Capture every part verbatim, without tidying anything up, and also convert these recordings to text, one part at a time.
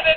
felicidades,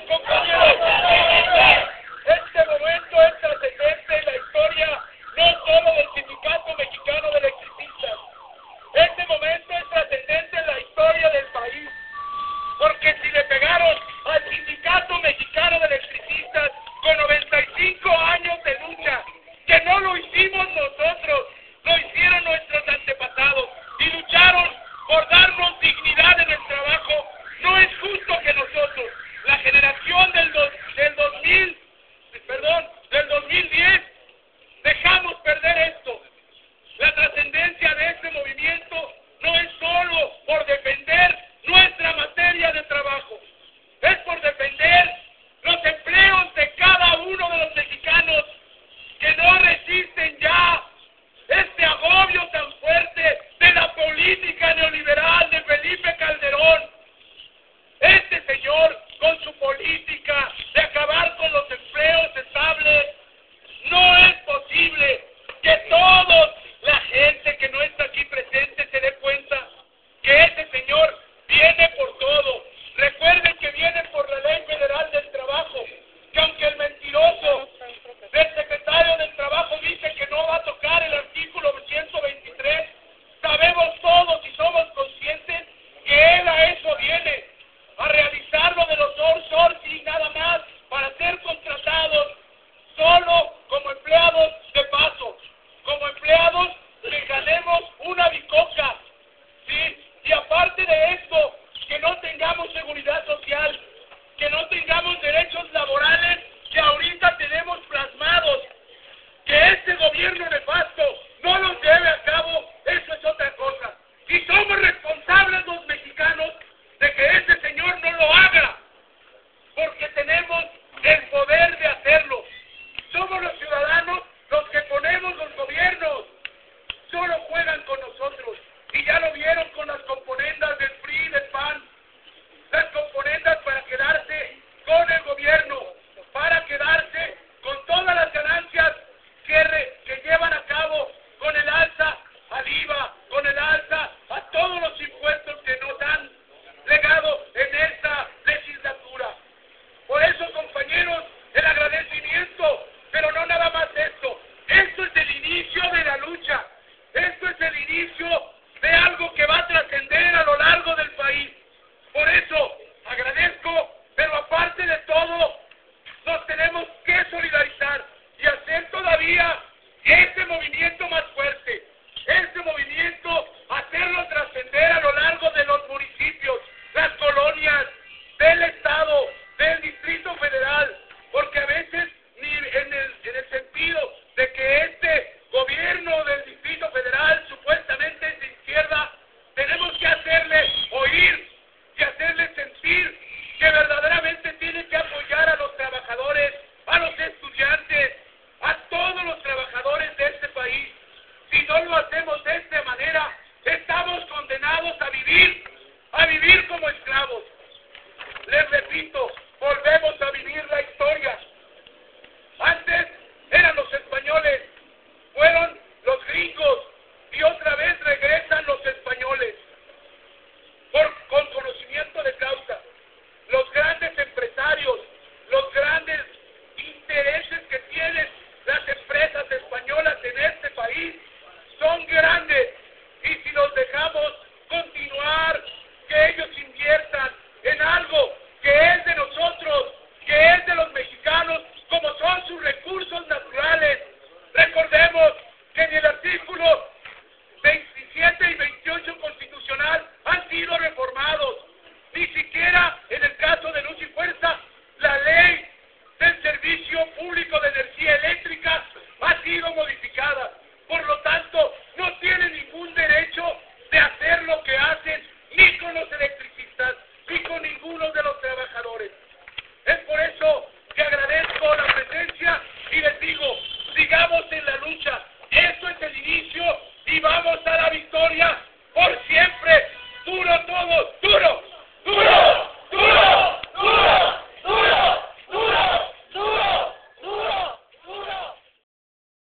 compañeros. Este momento es trascendente en la historia no solo del Sindicato Mexicano de Electricistas. Este momento es trascendente en la historia del país. Porque si le pegaron al Sindicato Mexicano de Electricistas con noventa y cinco años de lucha, que no lo hicimos nosotros, lo hicieron nuestros antepasados y lucharon por darnos dignidad en el trabajo, no es justo que nosotros, la generación del, dos, del dos mil, perdón, del dos mil diez, dejamos perder esto. La trascendencia de este movimiento no es solo por defender nuestra materia de trabajo, es por defender los empleos de cada uno de los mexicanos que no resisten ya este agobio tan fuerte de la política neoliberal de Felipe Calderón. Este señor, con su política de acabar con los empleos estables, no es posible que toda la gente que no está aquí presente se dé cuenta que ese señor viene por todo. Recuerden que viene por la Ley Federal del Trabajo, que aunque el mentiroso del secretario del Trabajo dice que no va a tocar el artículo ciento veintitrés, sabemos todos y somos conscientes que él a eso viene, a realizar lo de los outsourcing nada más, para ser contratados solo como empleados de paso, como empleados que ganemos una bicoca, ¿sí? Y aparte de esto, que no tengamos seguridad social, que no tengamos derechos laborales que ahorita tenemos plasmados, que este gobierno nefasto no los lleve a cabo, eso es otra cosa. Y somos responsables los mexicanos de que este señor no lo haga, porque tenemos el poder de hacerlo. Somos los ciudadanos los que ponemos los gobiernos, solo juegan con nosotros. Y ya lo vieron con las componendas del P R I, del P A N, las componendas para quedarse con el gobierno, para quedarse con todas las ganancias que, re, que llevan a cabo, con el alza al I V A, con el alza a todos los impuestos que nos han legado en esta legislatura. Por eso, compañeros, el agradecimiento, pero no nada más esto. Esto es el inicio de la lucha. Esto es el inicio de algo que va a trascender a lo largo del país. Por eso, agradezco, pero aparte de todo, nos tenemos que solidarizar y hacer todavía este movimiento más fuerte. Este movimiento, hacerlo trascender a lo largo de los municipios, las colonias, del Estado, del Distrito Federal, porque a veces ni en el, en el sentido de que este gobierno del Distrito Federal supuestamente es de izquierda, tenemos que hacerle oír y hacerle sentir que verdaderamente tiene que apoyar a los trabajadores, a los estudiantes, a todos los trabajadores de este país. Si no lo hacemos de esta manera, estamos condenados a vivir, a vivir como esclavos. Les repito, volvemos a vivir la historia